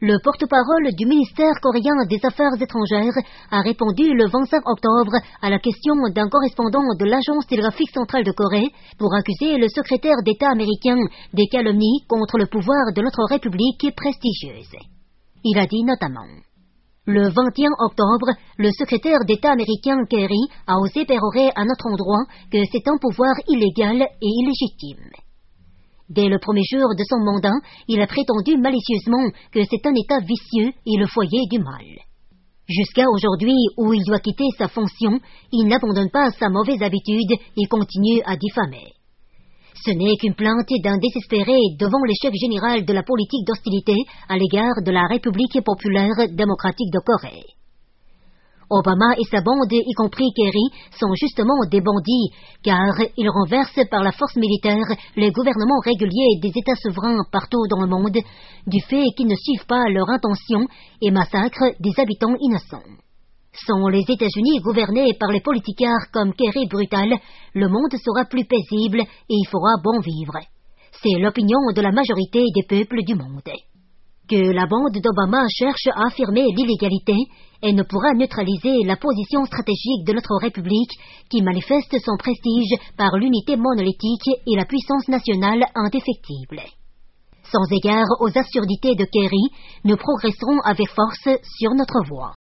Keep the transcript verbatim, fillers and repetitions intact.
Le porte-parole du ministère coréen des Affaires étrangères a répondu le vingt-cinq octobre à la question d'un correspondant de l'Agence télégraphique centrale de Corée pour accuser le secrétaire d'État américain des calomnies contre le pouvoir de notre République prestigieuse. Il a dit notamment: le vingt et un octobre, le secrétaire d'État américain Kerry a osé pérorer à notre endroit que c'est un pouvoir illégal et illégitime. Dès le premier jour de son mandat, il a prétendu malicieusement que c'est un État vicieux et le foyer du mal. Jusqu'à aujourd'hui, où il doit quitter sa fonction, il n'abandonne pas sa mauvaise habitude et continue à diffamer. Ce n'est qu'une plainte d'un désespéré devant l'échec général de la politique d'hostilité à l'égard de la République populaire démocratique de Corée. Obama et sa bande, y compris Kerry, sont justement des bandits, car ils renversent par la force militaire les gouvernements réguliers des États souverains partout dans le monde, du fait qu'ils ne suivent pas leurs intentions et massacrent des habitants innocents. Sont les États-Unis gouvernés par les politicards comme Kerry brutal, le monde sera plus paisible et il fera bon vivre. C'est l'opinion de la majorité des peuples du monde. Que la bande d'Obama cherche à affirmer l'illégalité, elle ne pourra neutraliser la position stratégique de notre République qui manifeste son prestige par l'unité monolithique et la puissance nationale indéfectible. Sans égard aux absurdités de Kerry, nous progresserons avec force sur notre voie.